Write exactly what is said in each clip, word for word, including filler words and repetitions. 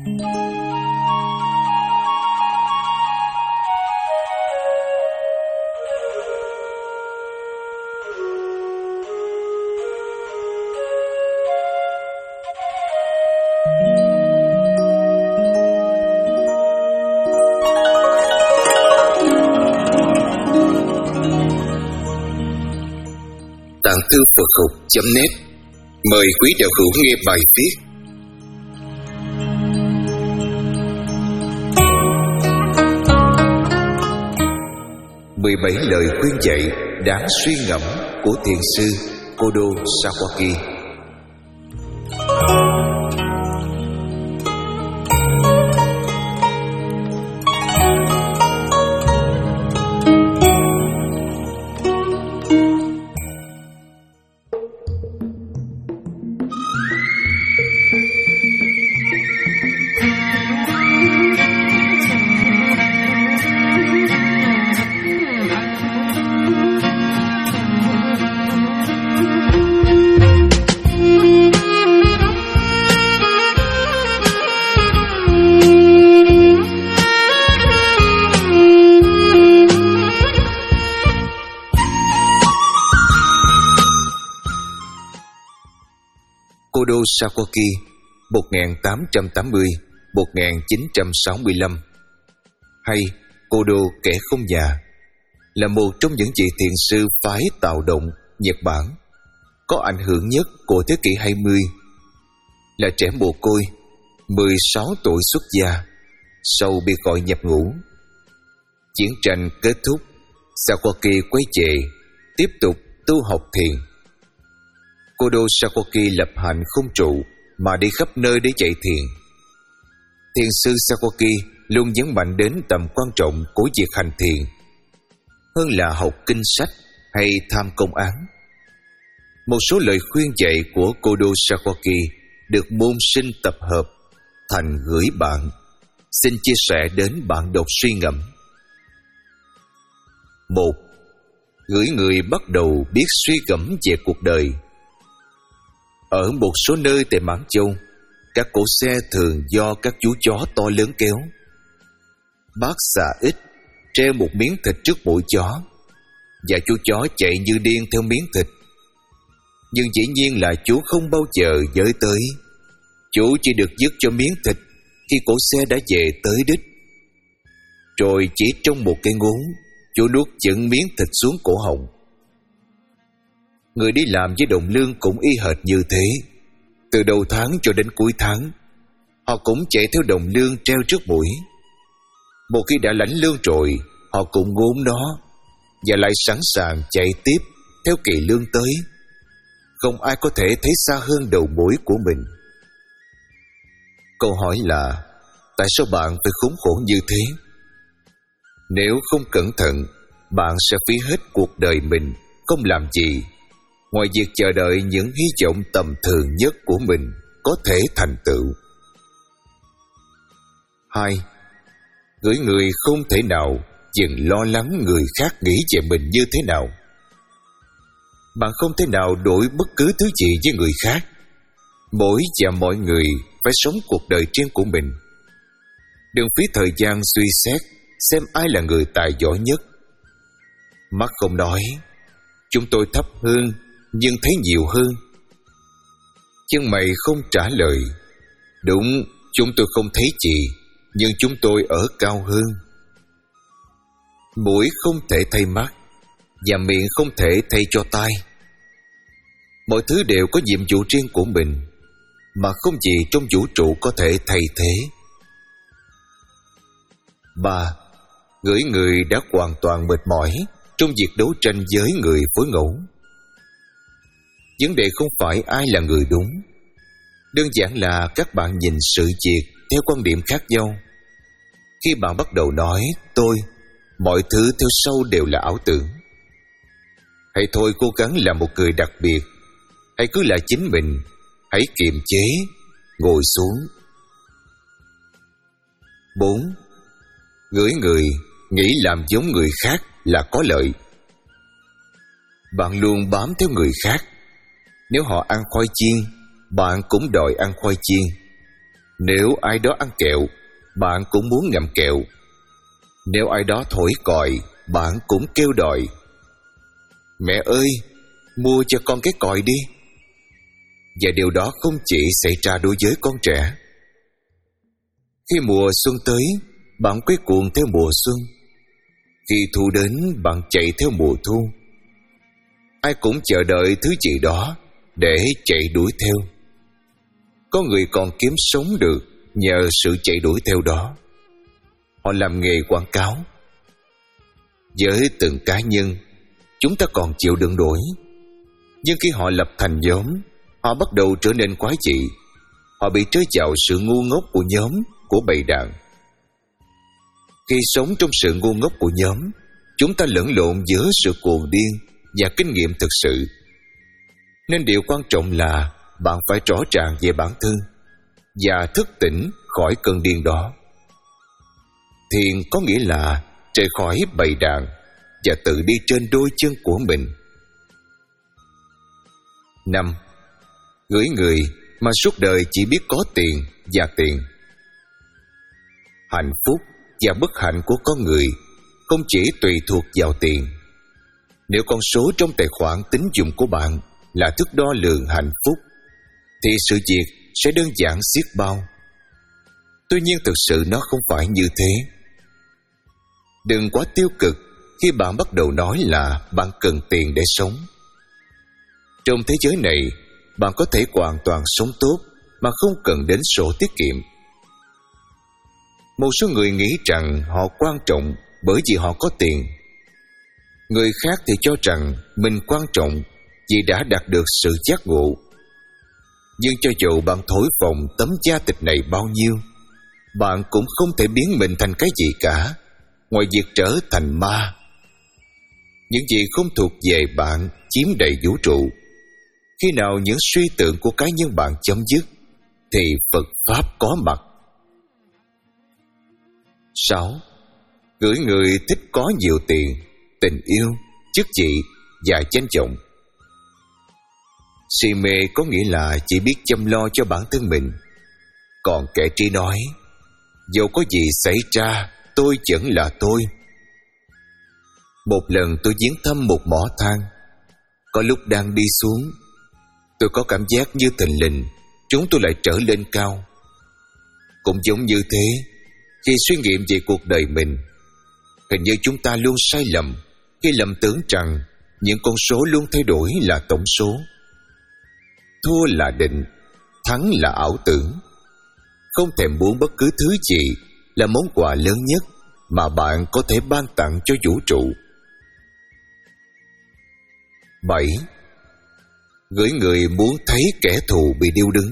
Tạng thư Phật học chấm net mời quý đạo hữu nghe bài viết mười bảy lời khuyên dạy đáng suy ngẫm của thiền sư Kodo Sawaki. Kodo Sawaki một nghìn tám trăm tám mươi đến một nghìn chín trăm sáu mươi lăm hay Kodo kẻ không già là một trong những vị thiền sư phái Tạo Động Nhật Bản có ảnh hưởng nhất của thế kỷ hai mươi. Là trẻ mồ côi mười sáu tuổi xuất gia sau bị gọi nhập ngũ. Chiến tranh kết thúc, Sawaki quay về tiếp tục tu học thiền. Kodo Sawaki lập hành không trụ mà đi khắp nơi để dạy thiền. Thiền sư Sawaki luôn nhấn mạnh đến tầm quan trọng của việc hành thiền hơn là học kinh sách hay tham công án. Một số lời khuyên dạy của Kodo Sawaki được môn sinh tập hợp thành gửi bạn, xin chia sẻ đến bạn đọc suy ngẫm. Một. Gửi người bắt đầu biết suy gẫm về cuộc đời. Ở một số nơi tại Mãn Châu, các cỗ xe thường do các chú chó to lớn kéo. Bác xà ít treo một miếng thịt trước mũi chó, và chú chó chạy như điên theo miếng thịt. Nhưng dĩ nhiên là chú không bao giờ giới tới. Chú chỉ được dứt cho miếng thịt khi cỗ xe đã về tới đích. Rồi chỉ trong một cái ngốn, chú nuốt chửng miếng thịt xuống cổ họng. Người đi làm với đồng lương cũng y hệt như thế. Từ đầu tháng cho đến cuối tháng, họ cũng chạy theo đồng lương treo trước mũi. Một khi đã lãnh lương rồi, họ cũng ngốn nó và lại sẵn sàng chạy tiếp theo kỳ lương tới. Không ai có thể thấy xa hơn đầu mũi của mình. Câu hỏi là tại sao bạn phải khốn khổ như thế? Nếu không cẩn thận, bạn sẽ phí hết cuộc đời mình không làm gì ngoài việc chờ đợi những hy vọng tầm thường nhất của mình có thể thành tựu. Hai. Gửi người không thể nào dừng lo lắng người khác nghĩ về mình như thế nào. Bạn không thể nào đổi bất cứ thứ gì với người khác. Mỗi và mọi người phải sống cuộc đời riêng của mình. Đừng phí thời gian suy xét xem ai là người tài giỏi nhất. Mắt không nói, chúng tôi thấp hơn nhưng thấy nhiều hơn. Chân mày không trả lời, đúng, chúng tôi không thấy gì, nhưng chúng tôi ở cao hơn. Mũi không thể thay mắt, và miệng không thể thay cho tai. Mọi thứ đều có nhiệm vụ riêng của mình, mà không gì trong vũ trụ có thể thay thế. Ba. Gửi người đã hoàn toàn mệt mỏi trong việc đấu tranh với người phối ngẫu. Vấn đề không phải ai là người đúng. Đơn giản là các bạn nhìn sự việc theo quan điểm khác nhau. Khi bạn bắt đầu nói tôi, mọi thứ theo sau đều là ảo tưởng. Hãy thôi cố gắng làm một người đặc biệt. Hãy cứ là chính mình. Hãy kiềm chế, ngồi xuống. Bốn. Gửi người nghĩ làm giống người khác là có lợi. Bạn luôn bám theo người khác. Nếu họ ăn khoai chiên, bạn cũng đòi ăn khoai chiên. Nếu ai đó ăn kẹo, bạn cũng muốn ngậm kẹo. Nếu ai đó thổi còi, bạn cũng kêu đòi. Mẹ ơi, mua cho con cái còi đi. Và điều đó không chỉ xảy ra đối với con trẻ. Khi mùa xuân tới, bạn quay cuồng theo mùa xuân. Khi thu đến, bạn chạy theo mùa thu. Ai cũng chờ đợi thứ gì đó để chạy đuổi theo. Có người còn kiếm sống được nhờ sự chạy đuổi theo đó. Họ làm nghề quảng cáo. Với từng cá nhân, chúng ta còn chịu đựng nổi. Nhưng khi họ lập thành nhóm, họ bắt đầu trở nên quái dị. Họ bị trơi chào sự ngu ngốc của nhóm, của bầy đàn. Khi sống trong sự ngu ngốc của nhóm, chúng ta lẫn lộn giữa sự cuồng điên và kinh nghiệm thực sự. Nên điều quan trọng là bạn phải rõ ràng về bản thân và thức tỉnh khỏi cơn điên đó. Thiền có nghĩa là rời khỏi bầy đàn và tự đi trên đôi chân của mình. Năm. Gửi người mà suốt đời chỉ biết có tiền và tiền. Hạnh phúc và bất hạnh của con người không chỉ tùy thuộc vào tiền. Nếu con số trong tài khoản tín dụng của bạn là thước đo lường hạnh phúc, thì sự việc sẽ đơn giản xiết bao. Tuy nhiên thực sự nó không phải như thế. Đừng quá tiêu cực khi bạn bắt đầu nói là bạn cần tiền để sống. Trong thế giới này, bạn có thể hoàn toàn sống tốt mà không cần đến sổ tiết kiệm. Một số người nghĩ rằng họ quan trọng bởi vì họ có tiền. Người khác thì cho rằng mình quan trọng vì đã đạt được sự giác ngộ. Nhưng cho dù bạn thổi phồng tấm da thịt này bao nhiêu, bạn cũng không thể biến mình thành cái gì cả, ngoài việc trở thành ma. Những gì không thuộc về bạn chiếm đầy vũ trụ. Khi nào những suy tưởng của cá nhân bạn chấm dứt, thì Phật Pháp có mặt. Sáu. Gửi người thích có nhiều tiền, tình yêu, chức vị và danh vọng. Si mê có nghĩa là chỉ biết chăm lo cho bản thân mình. Còn kẻ trí nói, dẫu có gì xảy ra, tôi vẫn là tôi. Một lần tôi viếng thăm một mỏ than. Có lúc đang đi xuống, tôi có cảm giác như thình lình chúng tôi lại trở lên cao. Cũng giống như thế, khi suy nghiệm về cuộc đời mình, hình như chúng ta luôn sai lầm khi lầm tưởng rằng những con số luôn thay đổi là tổng số. Thua là định, thắng là ảo tưởng. Không thèm muốn bất cứ thứ gì là món quà lớn nhất mà bạn có thể ban tặng cho vũ trụ. Bảy. Gửi người muốn thấy kẻ thù bị điêu đứng.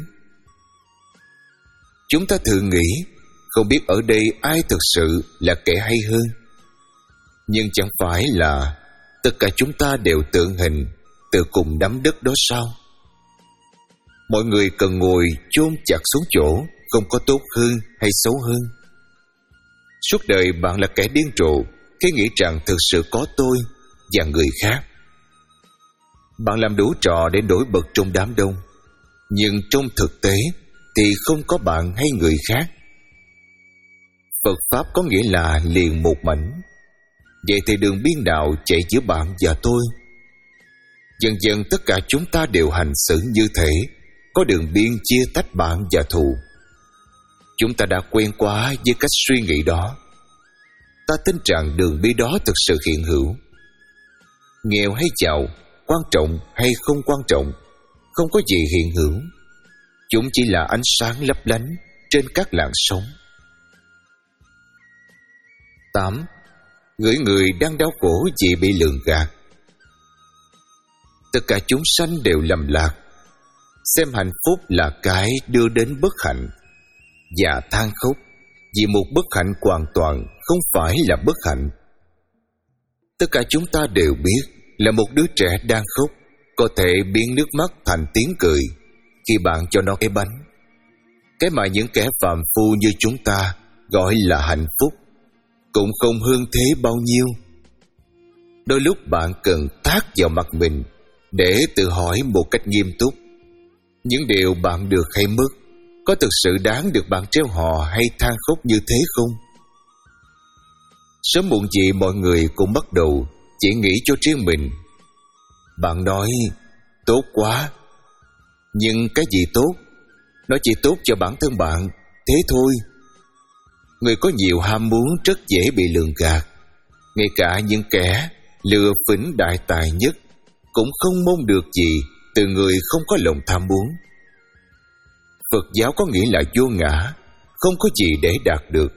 Chúng ta thường nghĩ không biết ở đây ai thực sự là kẻ hay hơn. Nhưng chẳng phải là tất cả chúng ta đều tượng hình từ cùng nắm đất đó sao? Mọi người cần ngồi chôn chặt xuống chỗ, không có tốt hơn hay xấu hơn. Suốt đời bạn là kẻ điên rồ khi nghĩ rằng thực sự có tôi và người khác. Bạn làm đủ trò để nổi bật trong đám đông, nhưng trong thực tế thì không có bạn hay người khác. Phật Pháp có nghĩa là liền một mảnh. Vậy thì đường biên nào chạy giữa bạn và tôi? Dần dần tất cả chúng ta đều hành xử như thể có đường biên chia tách bạn và thù. Chúng ta đã quen quá với cách suy nghĩ đó. Ta tin rằng đường biên đó thực sự hiện hữu. Nghèo hay giàu, quan trọng hay không quan trọng, không có gì hiện hữu. Chúng chỉ là ánh sáng lấp lánh trên các làn sóng. Tám. Gửi người đang đau khổ vì bị lường gạt. Tất cả chúng sanh đều lầm lạc, xem hạnh phúc là cái đưa đến bất hạnh, và than khóc vì một bất hạnh hoàn toàn không phải là bất hạnh. Tất cả chúng ta đều biết là một đứa trẻ đang khóc có thể biến nước mắt thành tiếng cười khi bạn cho nó cái bánh. Cái mà những kẻ phàm phu như chúng ta gọi là hạnh phúc cũng không hơn thế bao nhiêu. Đôi lúc bạn cần tát vào mặt mình để tự hỏi một cách nghiêm túc những điều bạn được hay mất có thực sự đáng được bạn treo hò hay than khóc như thế không? Sớm muộn gì mọi người cũng bắt đầu chỉ nghĩ cho riêng mình. Bạn nói tốt quá, nhưng cái gì tốt? Nó chỉ tốt cho bản thân bạn, thế thôi. Người có nhiều ham muốn rất dễ bị lường gạt. Ngay cả những kẻ lừa phỉnh đại tài nhất cũng không mong được gì từ người không có lòng tham muốn. Phật giáo có nghĩa là vô ngã, không có gì để đạt được.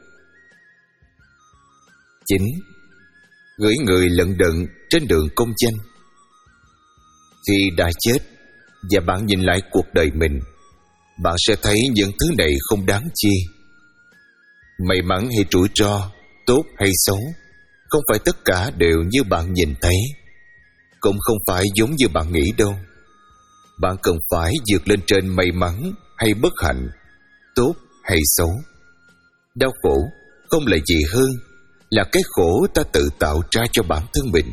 Chín. Gửi người lận đận trên đường công danh. Khi đã chết và bạn nhìn lại cuộc đời mình, bạn sẽ thấy những thứ này không đáng chi. May mắn hay rủi ro, tốt hay xấu, không phải tất cả đều như bạn nhìn thấy, cũng không phải giống như bạn nghĩ đâu. Bạn cần phải vượt lên trên may mắn hay bất hạnh, tốt hay xấu. Đau khổ không là gì hơn là cái khổ ta tự tạo ra cho bản thân mình.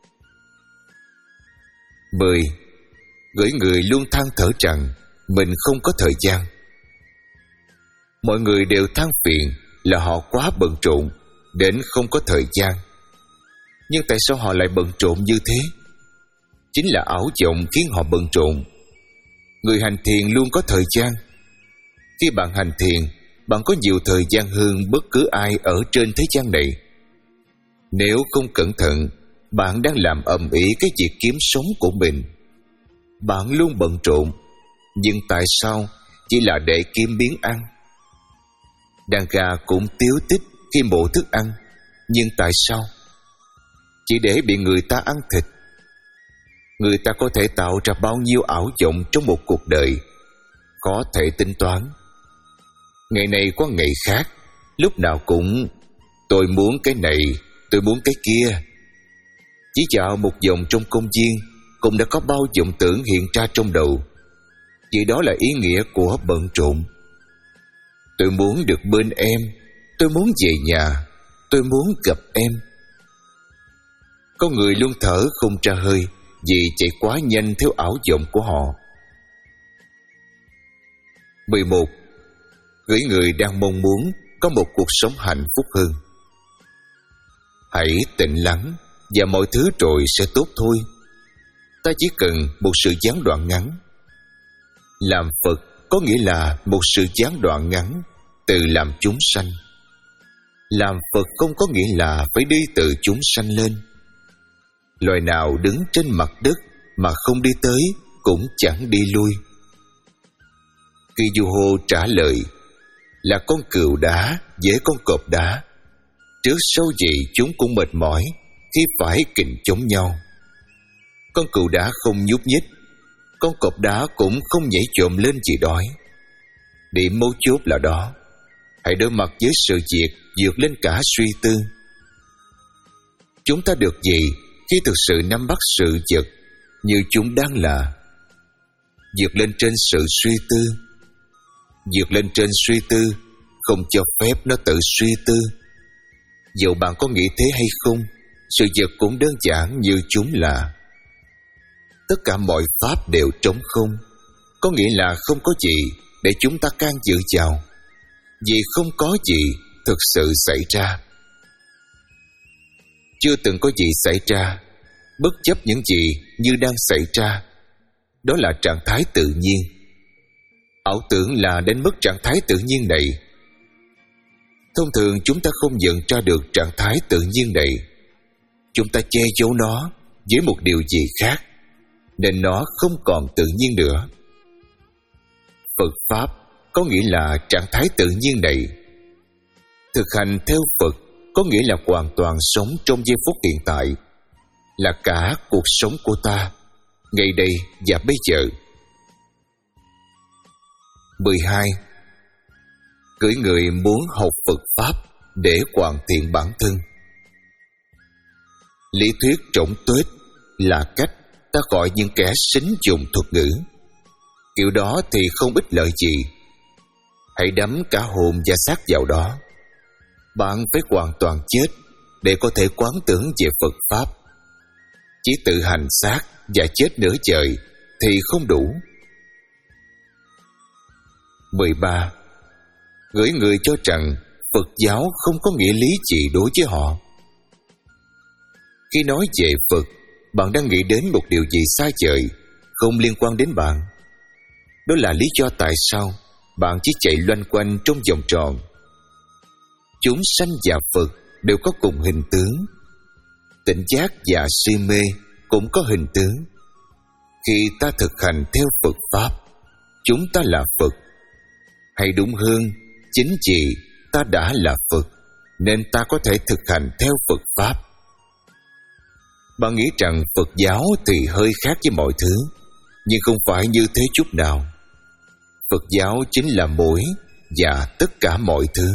Mười. Gửi người luôn than thở rằng mình không có thời gian. Mọi người đều than phiền là họ quá bận rộn đến không có thời gian. Nhưng tại sao họ lại bận rộn như thế? Chính là ảo vọng khiến họ bận rộn. Người hành thiền luôn có thời gian. Khi bạn hành thiền, bạn có nhiều thời gian hơn bất cứ ai ở trên thế gian này. Nếu không cẩn thận, bạn đang làm ầm ĩ cái việc kiếm sống của mình. Bạn luôn bận rộn, nhưng tại sao chỉ là để kiếm miếng ăn? Đàn gà cũng tiếu tích khi mổ thức ăn, nhưng tại sao? Chỉ để bị người ta ăn thịt. Người ta có thể tạo ra bao nhiêu ảo vọng trong một cuộc đời, khó thể tính toán. Ngày này qua ngày khác, lúc nào cũng tôi muốn cái này, tôi muốn cái kia. Chỉ dạo một vòng trong công viên cũng đã có bao vọng tưởng hiện ra trong đầu. Vì đó là ý nghĩa của bận rộn. Tôi muốn được bên em, tôi muốn về nhà, tôi muốn gặp em. Có người luôn thở không ra hơi vì chạy quá nhanh theo ảo vọng của họ. Mười một. Gửi người đang mong muốn có một cuộc sống hạnh phúc hơn. Hãy tĩnh lắng và mọi thứ rồi sẽ tốt thôi. Ta chỉ cần một sự gián đoạn ngắn. Làm Phật có nghĩa là một sự gián đoạn ngắn từ làm chúng sanh. Làm Phật không có nghĩa là phải đi từ chúng sanh lên. Loài nào đứng trên mặt đất mà không đi tới cũng chẳng đi lui. Khi vua Hô trả lời là con cừu đá với con cọp đá, trước sau gì chúng cũng mệt mỏi khi phải kình chống nhau. Con cừu đá không nhúc nhích, con cọp đá cũng không nhảy chồm lên vì đói. Điểm mấu chốt là đó. Hãy đối mặt với sự việc vượt lên cả suy tư. Chúng ta được gì khi thực sự nắm bắt sự vật như chúng đang là? Vượt lên trên sự suy tư. Vượt lên trên suy tư, không cho phép nó tự suy tư. Dẫu bạn có nghĩ thế hay không, sự vật cũng đơn giản như chúng là. Tất cả mọi pháp đều trống không, có nghĩa là không có gì để chúng ta can dự vào, vì không có gì thực sự xảy ra. Chưa từng có gì xảy ra, bất chấp những gì như đang xảy ra. Đó là trạng thái tự nhiên. Ảo tưởng là đến mất trạng thái tự nhiên này. Thông thường chúng ta không nhận ra được trạng thái tự nhiên này. Chúng ta che giấu nó với một điều gì khác, nên nó không còn tự nhiên nữa. Phật Pháp có nghĩa là trạng thái tự nhiên này. Thực hành theo Phật có nghĩa là hoàn toàn sống trong giây phút hiện tại, là cả cuộc sống của ta, ngày đây và bây giờ. Mười hai. Gửi người muốn học Phật Pháp để hoàn thiện bản thân. Lý thuyết trổng tuếch là cách ta gọi những kẻ sính dùng thuật ngữ. Kiểu đó thì không ích lợi gì. Hãy đắm cả hồn và xác vào đó. Bạn phải hoàn toàn chết để có thể quán tưởng về Phật Pháp. Chỉ tự hành xác và chết nửa trời thì không đủ. mười ba. Gửi người cho rằng Phật giáo không có nghĩa lý gì đối với họ. Khi nói về Phật, bạn đang nghĩ đến một điều gì xa vời, không liên quan đến bạn. Đó là lý do tại sao bạn chỉ chạy loanh quanh trong vòng tròn. Chúng sanh và Phật đều có cùng hình tướng. Tỉnh giác và si mê cũng có hình tướng. Khi ta thực hành theo Phật Pháp, chúng ta là Phật. Hay đúng hơn, chính vì ta đã là Phật, nên ta có thể thực hành theo Phật Pháp. Bạn nghĩ rằng Phật giáo thì hơi khác với mọi thứ, nhưng không phải như thế chút nào. Phật giáo chính là mỗi và tất cả mọi thứ.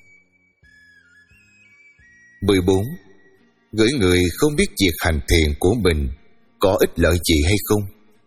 mười bốn. Gửi người không biết việc hành thiền của mình có ích lợi gì hay không.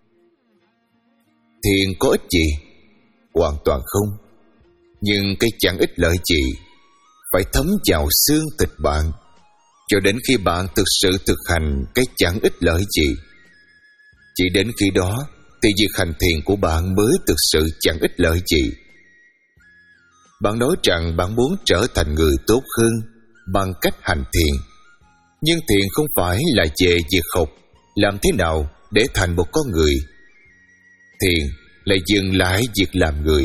Thiền có ích gì? Hoàn toàn không. Nhưng cái chẳng ích lợi gì phải thấm vào xương thịt bạn, cho đến khi bạn thực sự thực hành cái chẳng ích lợi gì. Chỉ đến khi đó thì việc hành thiền của bạn mới thực sự chẳng ích lợi gì. Bạn nói rằng bạn muốn trở thành người tốt hơn bằng cách hành thiền, nhưng thiền không phải là về việc học làm thế nào để thành một con người. Thiền lại dừng lại việc làm người.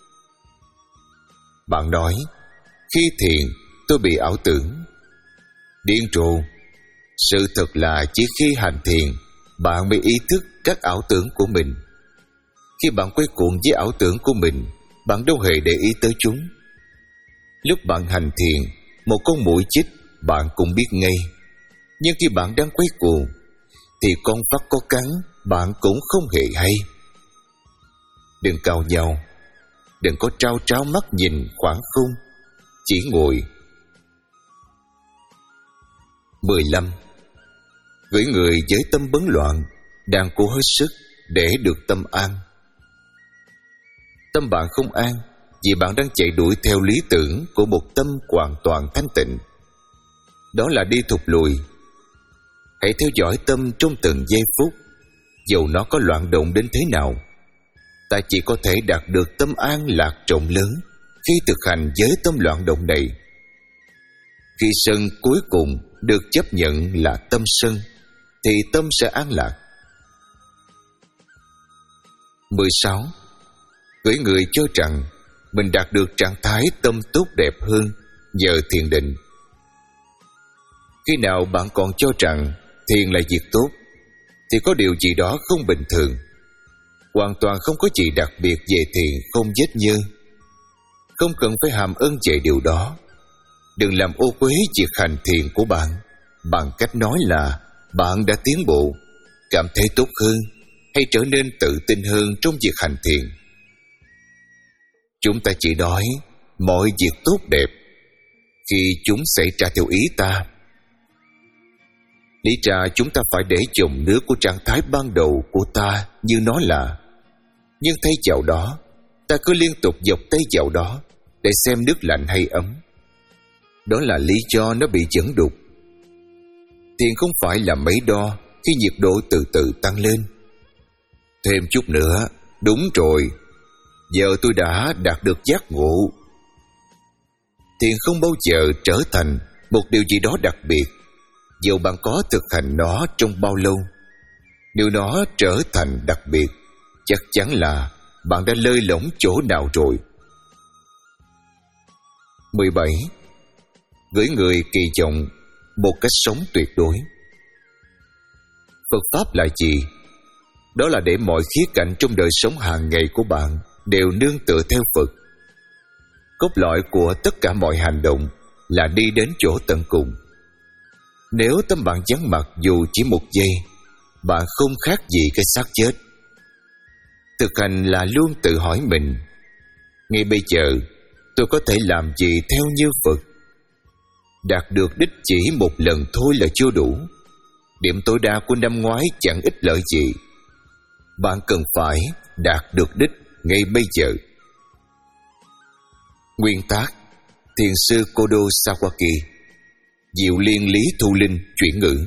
Bạn nói, khi thiền tôi bị ảo tưởng. Điên rồ. Sự thật là chỉ khi hành thiền bạn mới ý thức các ảo tưởng của mình. Khi bạn quay cuồng với ảo tưởng của mình, bạn đâu hề để ý tới chúng. Lúc bạn hành thiền, một con muỗi chích bạn cũng biết ngay. Nhưng khi bạn đang quay cuồng thì con vắt có cắn bạn cũng không hề hay. Đừng cào nhau, đừng có trao tráo mắt nhìn khoảng không, chỉ ngồi. mười lăm. Gửi người với tâm bấn loạn đang cố hết sức để được tâm an. Tâm bạn không an vì bạn đang chạy đuổi theo lý tưởng của một tâm hoàn toàn thanh tịnh. Đó là đi thụt lùi. Hãy theo dõi tâm trong từng giây phút, dầu nó có loạn động đến thế nào. Ta chỉ có thể đạt được tâm an lạc rộng lớn khi thực hành với tâm loạn động này. Khi sân cuối cùng được chấp nhận là tâm sân, thì tâm sẽ an lạc. mười sáu. Gửi người cho rằng mình đạt được trạng thái tâm tốt đẹp hơn nhờ thiền định. Khi nào bạn còn cho rằng thiền là việc tốt, thì có điều gì đó không bình thường. Hoàn toàn không có gì đặc biệt về thiền không vết nhơ. Không cần phải hàm ơn về điều đó. Đừng làm ô uế việc hành thiền của bạn bằng cách nói là bạn đã tiến bộ, cảm thấy tốt hơn, hay trở nên tự tin hơn trong việc hành thiền. Chúng ta chỉ nói mọi việc tốt đẹp khi chúng xảy ra theo ý ta. Lý ra chúng ta phải để dòng nước của trạng thái ban đầu của ta như nó là. Nhưng thay vào đó, ta cứ liên tục dọc tay vào đó để xem nước lạnh hay ấm. Đó là lý do nó bị dẫn đục. Thiền không phải là máy đo khi nhiệt độ từ từ tăng lên. Thêm chút nữa, đúng rồi, giờ tôi đã đạt được giác ngộ. Thiền không bao giờ trở thành một điều gì đó đặc biệt, dầu bạn có thực hành nó trong bao lâu. Nếu nó trở thành đặc biệt, chắc chắn là bạn đã lơi lỏng chỗ nào rồi. mười bảy. Gửi người kỳ vọng một cách sống tuyệt đối. Phật Pháp là gì? Đó là để mọi khía cạnh trong đời sống hàng ngày của bạn đều nương tựa theo Phật. Cốt lõi của tất cả mọi hành động là đi đến chỗ tận cùng. Nếu tâm bạn vắng mặt dù chỉ một giây, bạn không khác gì cái xác chết. Thực hành là luôn tự hỏi mình, ngay bây giờ tôi có thể làm gì theo như Phật? Đạt được đích chỉ một lần thôi là chưa đủ. Điểm tối đa của năm ngoái chẳng ích lợi gì. Bạn cần phải đạt được đích ngay bây giờ. Nguyên tác Thiền sư Kodo Sawaki. Diệu Liên Lý Thu Linh chuyển ngữ.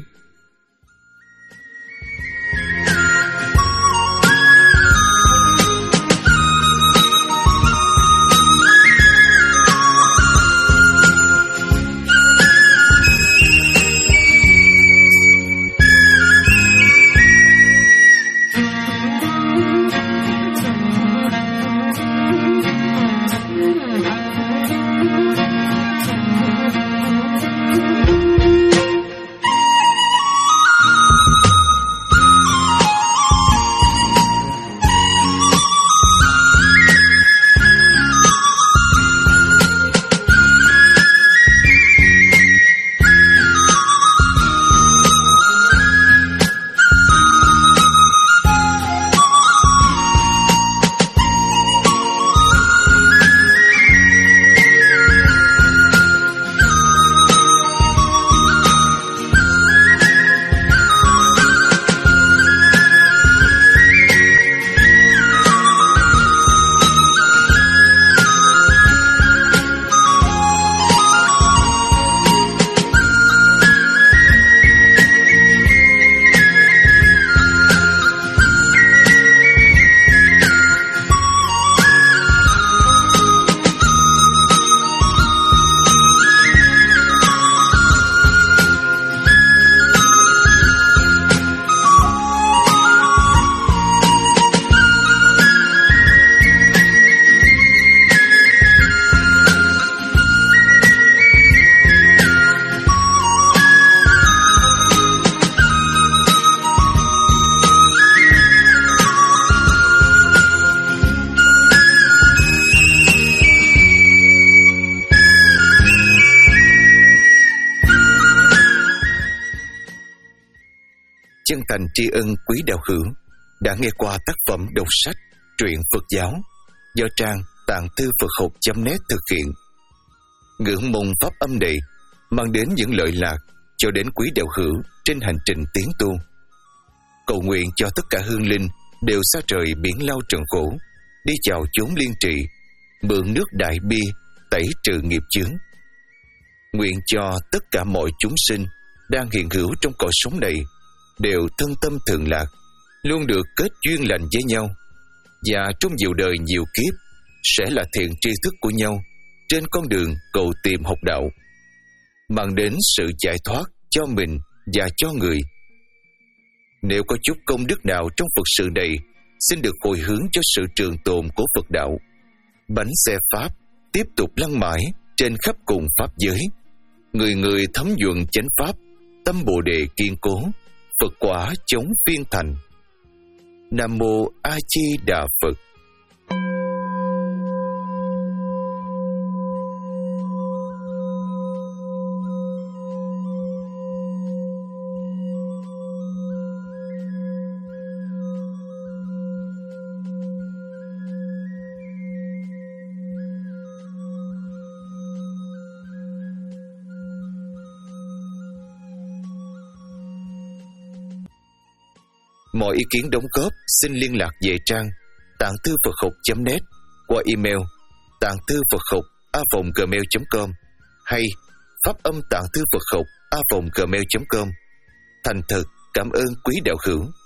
chân thành tri ân quý đạo hữu đã nghe qua tác phẩm đọc sách truyện Phật giáo do trang tạng thư Phật học chấm net thực hiện. Ngưỡng mong pháp âm này mang đến những lợi lạc cho đến quý đạo hữu trên hành trình tiến tu. Cầu nguyện cho tất cả hương linh đều xa trời biển lao trần khổ, đi chào chốn liên trị, mượn nước đại bi tẩy trừ nghiệp chướng. Nguyện cho tất cả mọi chúng sinh đang hiện hữu trong cõi sống này đều thân tâm thường lạc, luôn được kết duyên lành với nhau, và trong nhiều đời nhiều kiếp sẽ là thiện tri thức của nhau trên con đường cầu tìm học đạo, mang đến sự giải thoát cho mình và cho người. Nếu có chút công đức nào trong Phật sự này, xin được hồi hướng cho sự trường tồn của Phật đạo. Bánh xe Pháp tiếp tục lăn mãi trên khắp cùng Pháp giới. Người người thấm nhuận chánh Pháp, tâm Bồ Đề kiên cố, Phật quả chống phiên thành. Nam Mô A Di Đà Phật. Mọi ý kiến đóng góp xin liên lạc về trang tạng thư Phật học chấm net qua email tạng thư Phật học a còng gmail chấm com hay pháp âm tạng thư Phật học a còng gmail chấm com. Thành thật cảm ơn quý đạo hữu.